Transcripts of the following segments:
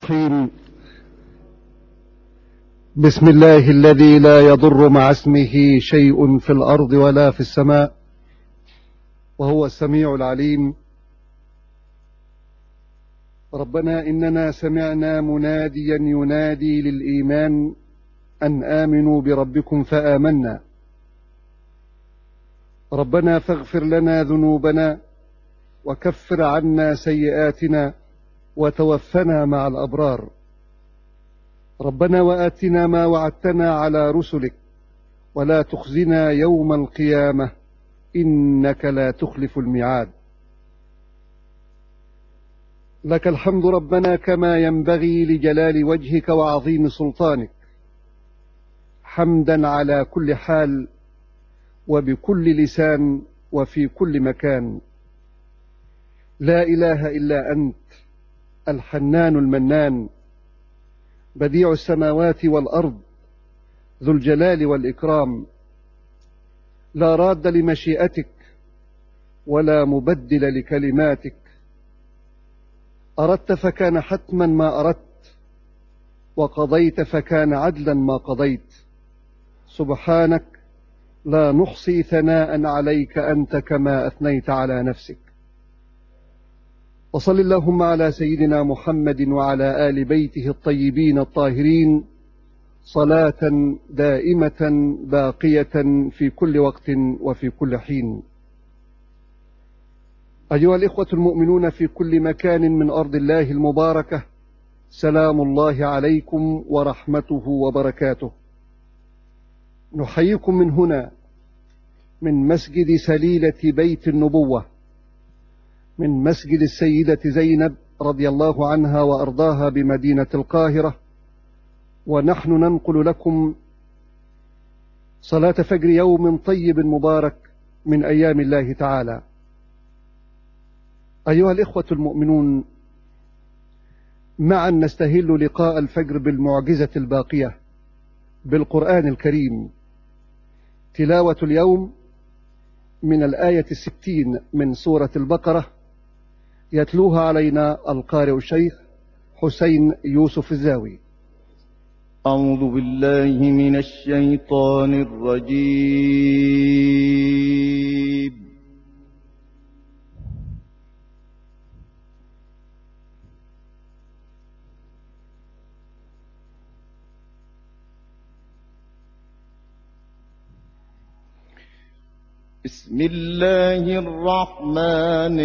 الرحيم. بسم الله الذي لا يضر مع اسمه شيء في الأرض ولا في السماء، وهو السميع العليم. ربنا إننا سمعنا مناديا ينادي للإيمان أن آمنوا بربكم فآمنا. ربنا فاغفر لنا ذنوبنا وكفر عنا سيئاتنا وتوفنا مع الأبرار. ربنا وآتنا ما وعدتنا على رسلك ولا تخزنا يوم القيامة إنك لا تخلف الميعاد. لك الحمد ربنا كما ينبغي لجلال وجهك وعظيم سلطانك، حمدا على كل حال وبكل لسان وفي كل مكان. لا إله إلا أنت الحنان المنان، بديع السماوات والأرض، ذو الجلال والإكرام. لا راد لمشيئتك ولا مبدل لكلماتك. أردت فكان حتما ما أردت، وقضيت فكان عدلا ما قضيت. سبحانك لا نحصي ثناء عليك أنت كما أثنيت على نفسك. وصل اللهم على سيدنا محمد وعلى آل بيته الطيبين الطاهرين صلاة دائمة باقية في كل وقت وفي كل حين. أيها الإخوة المؤمنون في كل مكان من أرض الله المباركة، سلام الله عليكم ورحمته وبركاته. نحييكم من هنا، من مسجد سليلة بيت النبوة، من مسجد السيدة زينب رضي الله عنها وأرضاها بمدينة القاهرة، ونحن ننقل لكم صلاة فجر يوم طيب مبارك من أيام الله تعالى. أيها الإخوة المؤمنون، معا نستهل لقاء الفجر بالمعجزة الباقية بالقرآن الكريم. تلاوة اليوم من الآية 60 من سورة البقرة، يتلوها علينا القارئ الشيخ حسين يوسف الزاوي. أعوذ بالله من الشيطان الرجيم. بسم الله الرحمن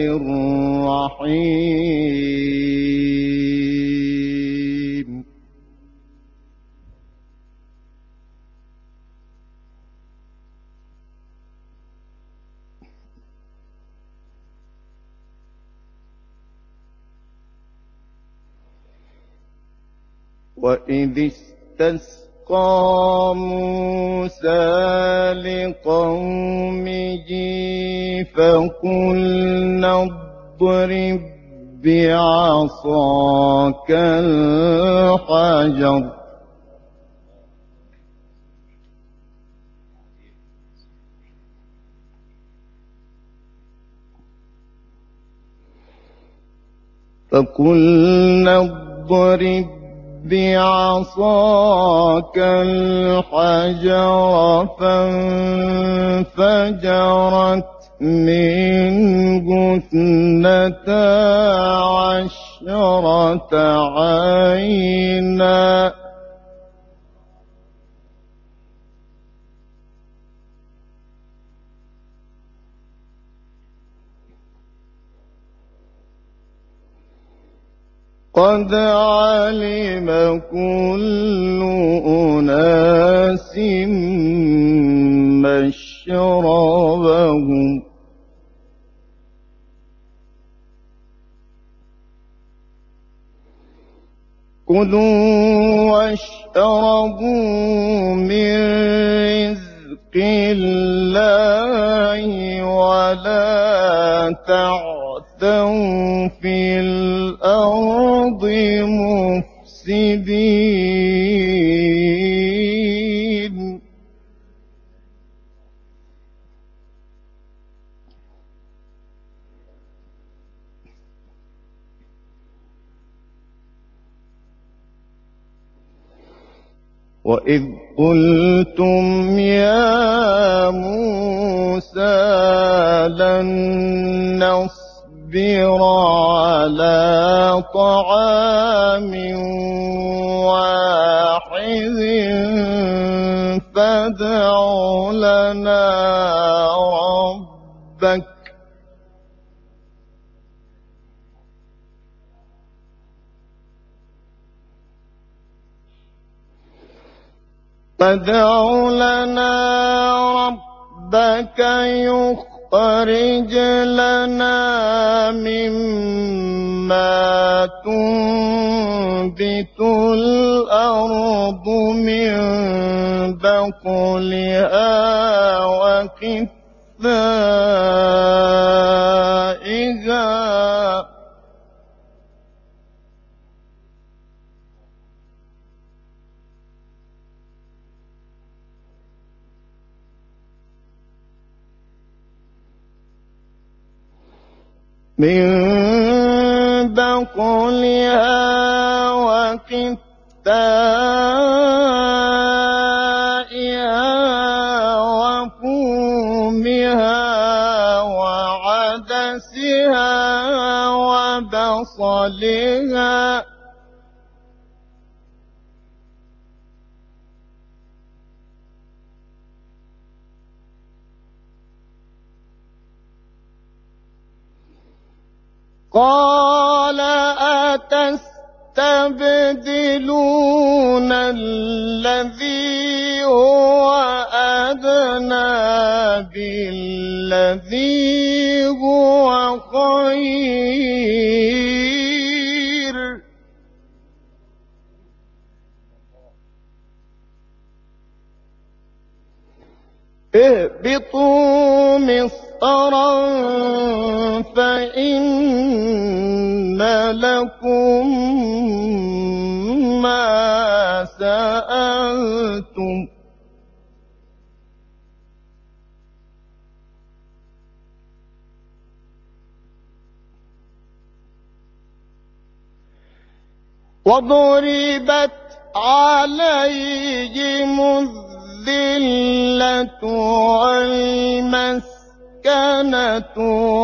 الرحيم. وإذ استسقى موسى لقومه فقلنا اضرب بعصاك الحجر بعصاك الحجر فانفجرت منه 12 عينا قد علم كل أناس مشربهم كلوا واشربوا من رزق الله ولا تعثوا في الأرض مفسدين وإذ قلتم يا موسى لن نصبر على طعام واحد فادع لنا ربك يخرج لنا مما تنبت الأرض من بقلها وقثائها وفومها وعدسها وبصلها قال أتستبدلون الذي هو أدنى بالذي هو خير اهبطوا مصرا فإن لكم ما سألتم وضربت عليهم الذلة والمسكنة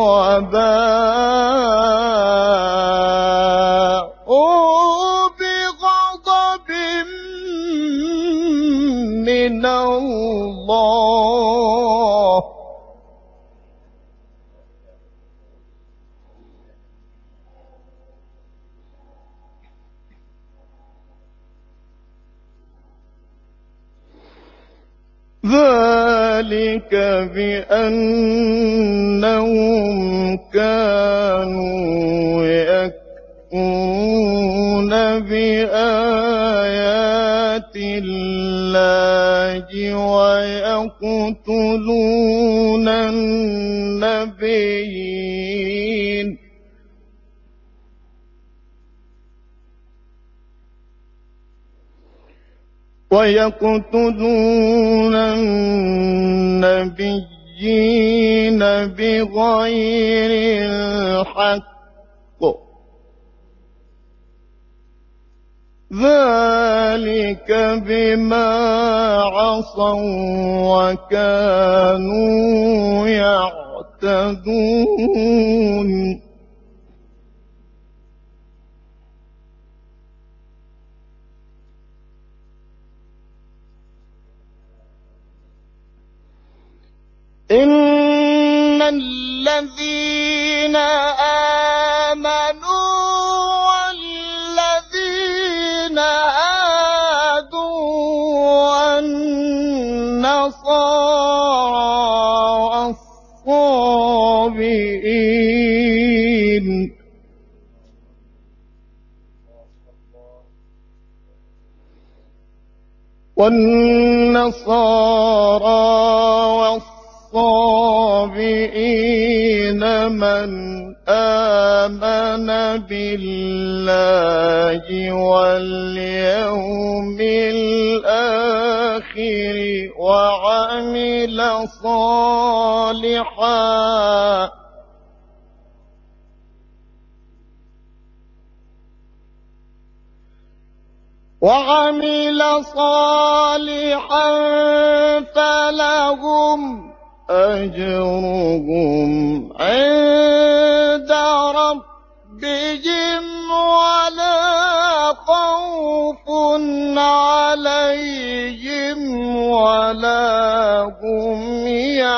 وباءوا بغضب من الله ذلك بأنهم كانوا يكفرون بآيات الله ويقتلون النبيين بغير الحق ذلك بما عصوا وكانوا يعتدون إن الذين آمنوا والذين هادوا والنصارى والصابئين من آمن بالله واليوم الآخر وعمل صالحا وعمل صالحا فلهم أجرهم عند ربهم ولا خوف عليهم ولا هم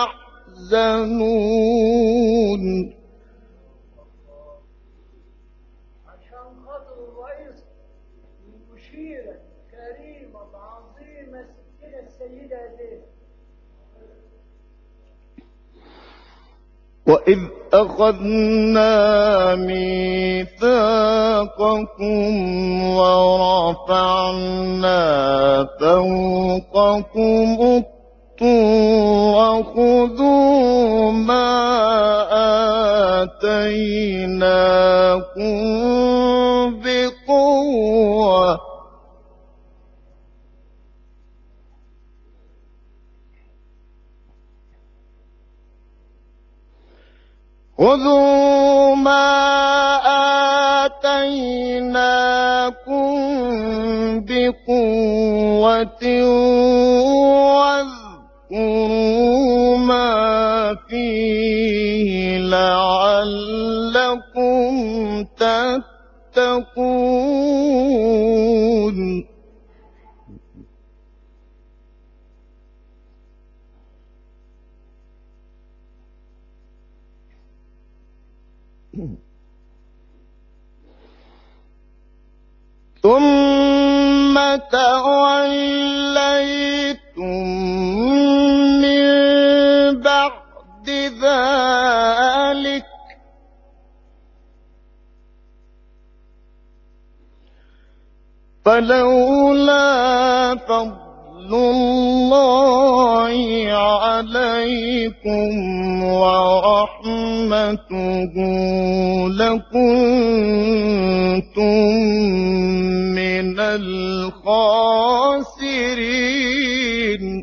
يحزنون. عشان خاطر الرئيس المشيرة الكريمة العظيمة ستنا السيدة زينب. وإذ أخذنا ميثاقكم ورفعنا فوقكم الطور خذوا ما آتيناكم بقوة خذوا ما آتيناكم بقوة واذكروا ما فيه لعلكم تتقون. ثم توليتم من بعد ذلك فلولا فضل الله عليكم ورحمته لكنتم من الخاسرين.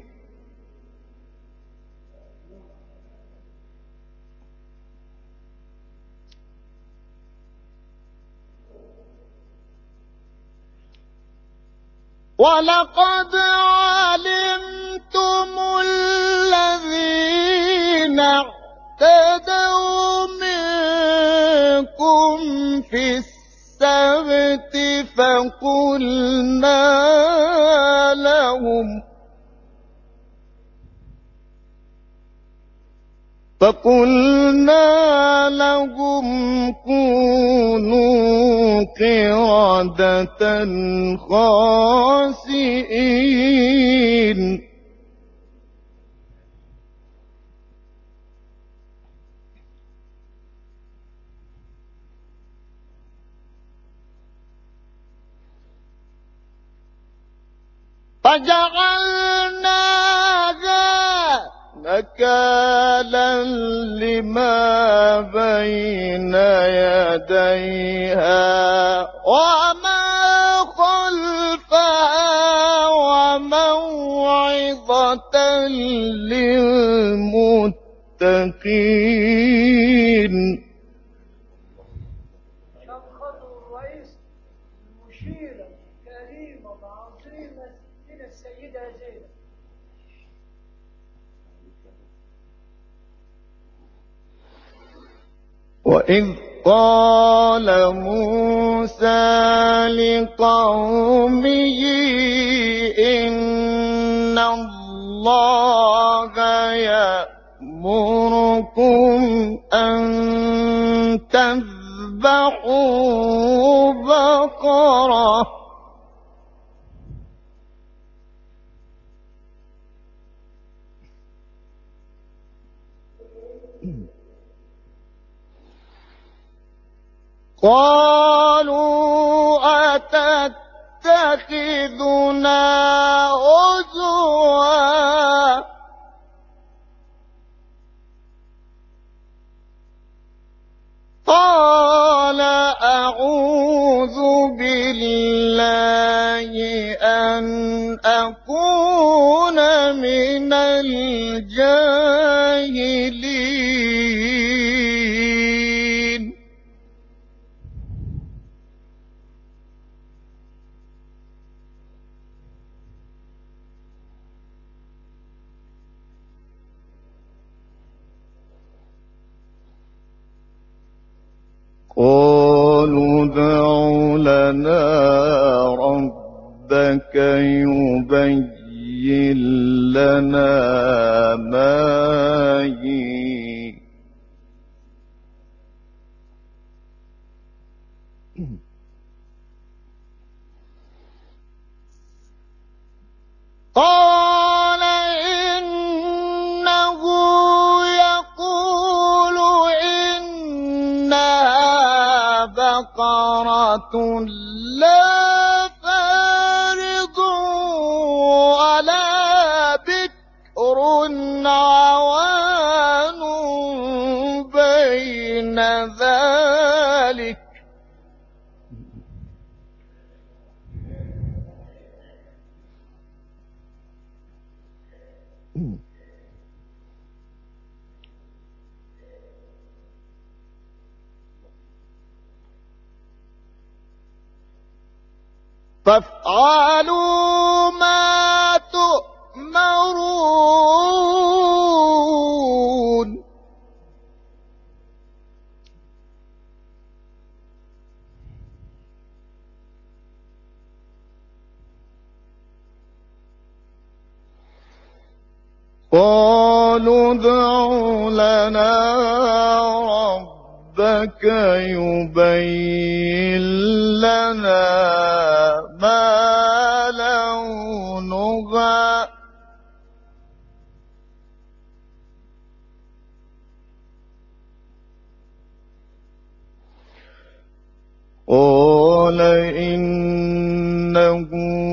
ولقد علمتم الذين اعتدوا منكم في السبت فقلنا لهم كونوا قردة خاسئين. فجعلناها نكالا لما بين يديها وما خلفها وموعظة للمتقين. عشان خاطر الرئيس المشيرة الكريمة العظيمة ستنا السيدة زينب. وإذ قال موسى لقومه إن الله يأمركم أن تذبحوا بقرة قالوا أتتخذنا هزوا قال أعوذ بالله أن أكون من الجاهلين. ربك يبين لنا ما هي. قال إنه يقول إنها بقرة لا فارض ولا بكر عوان بين ذلك. فافعلوا ما تؤمرون. قالوا ادع لنا ربك يبين لنا ما لونها. قال إنه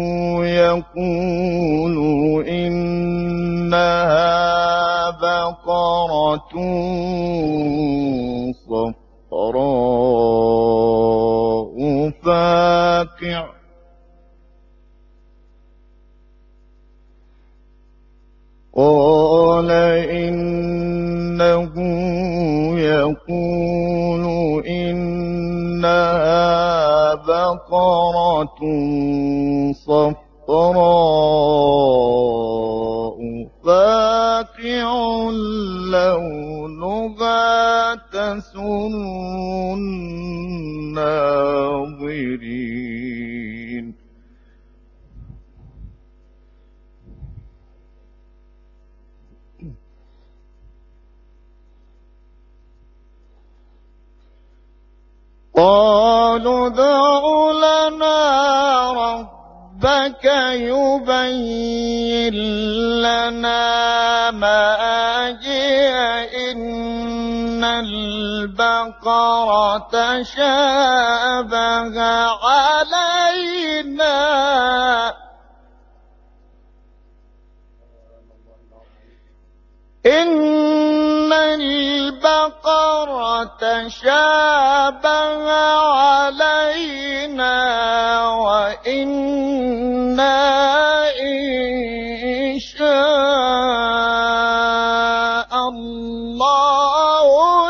يقول إنها بقرة صفراء فاقع. قال إنه يقول إنها بقرة صفراء فاقع لونها تسر الناظرين. قالوا ادع لنا ربك يبين لنا ما هي إن البقرة شابه علينا إن البقرة شابه علينا وإنا إن شاء الله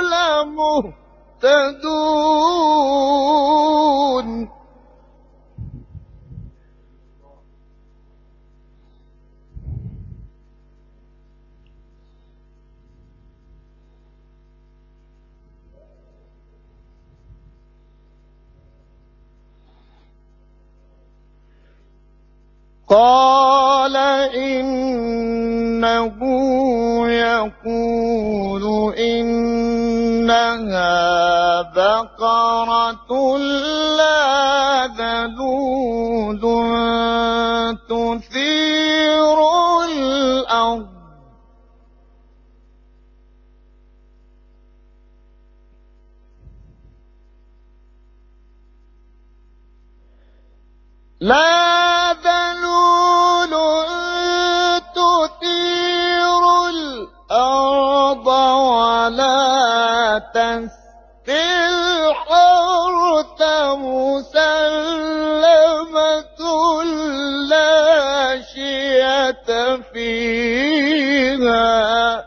لمهتدون. قال إنه يقول إنها بقرة لا ذلول تثير الأرض لا ذلول تثير الأرض ولا تسقي الحرث مسلمة لا شية فيها.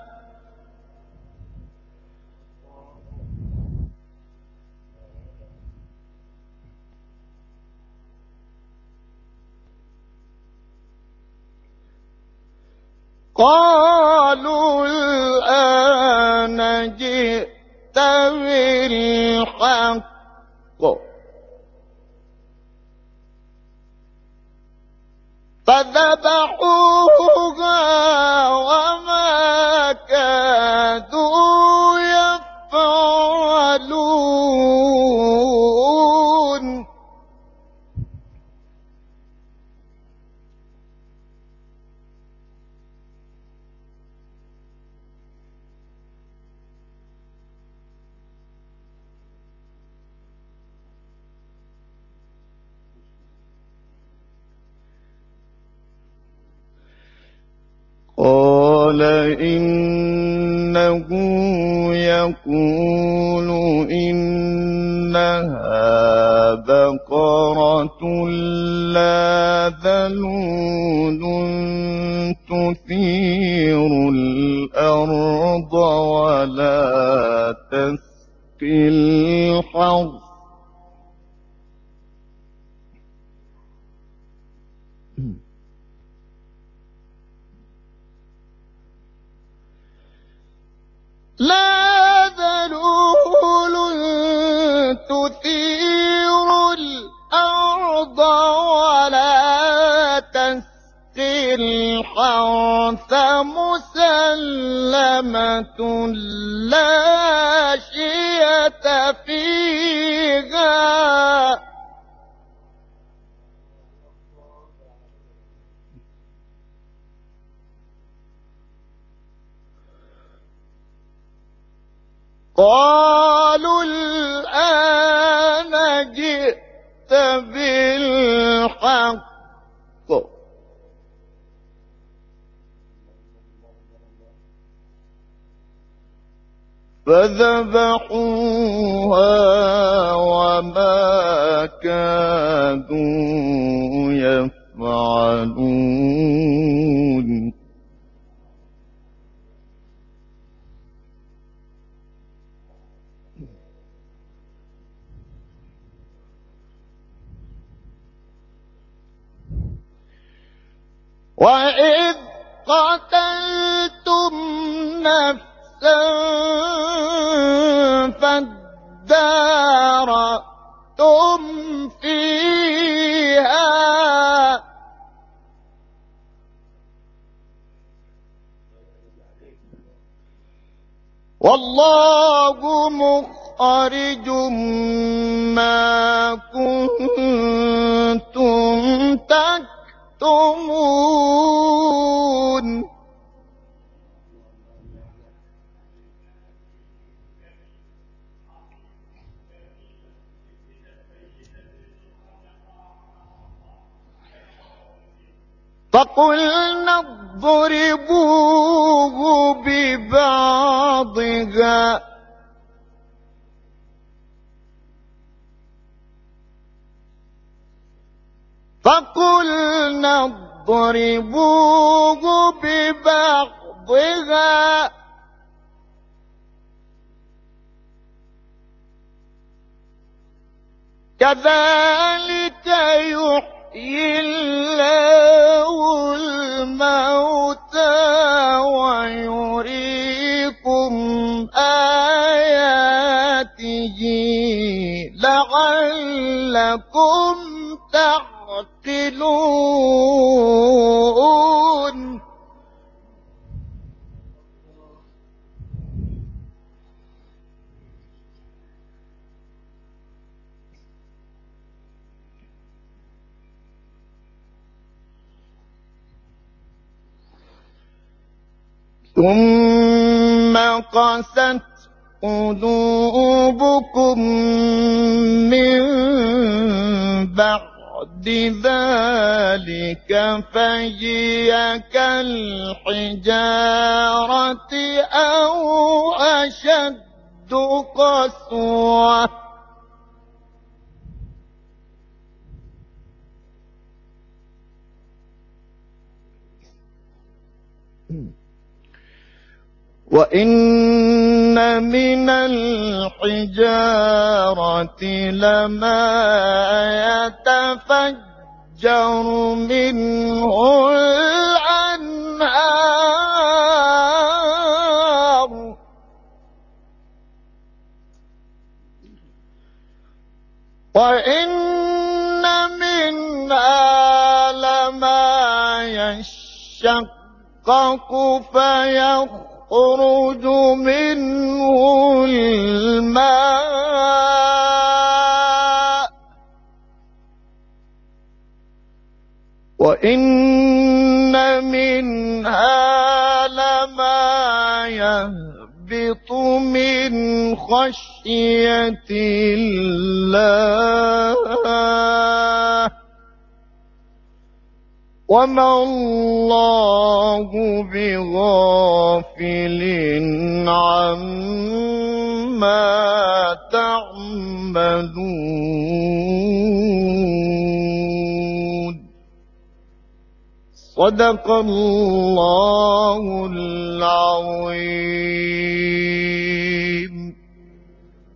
قالوا الآن جئت بالحق فذبحوها وما كادوا يفعلون قال إنه يقول إنها بقرة لا ذلول تثير الأرض ولا تسقي الحرث لا ذلول تثير الأرض ولا تسقي الحرث مسلمة لا شية فيها قالوا الآن جئت بالحق فذبحوها وما كادوا يفعلون وإذ قتلتم نفسا فادارأتم فيها والله مخرج ما كنتم تكتمون فقلنا اضربوه ببعضها كذلك يحيي الله الموتى ويريكم آياته لعلكم تعقلون ثم قست قلوبكم من بعد ذلك فهي كالحجارة أو أشد قسوة وإن من الحجارة لما يتفجر منه الأنهار وإن منها لما يتشقق فيخرج منه الماء وإن منها لما يهبط من خشية الله وما الله بغافل عما تعملون. صدق الله العظيم.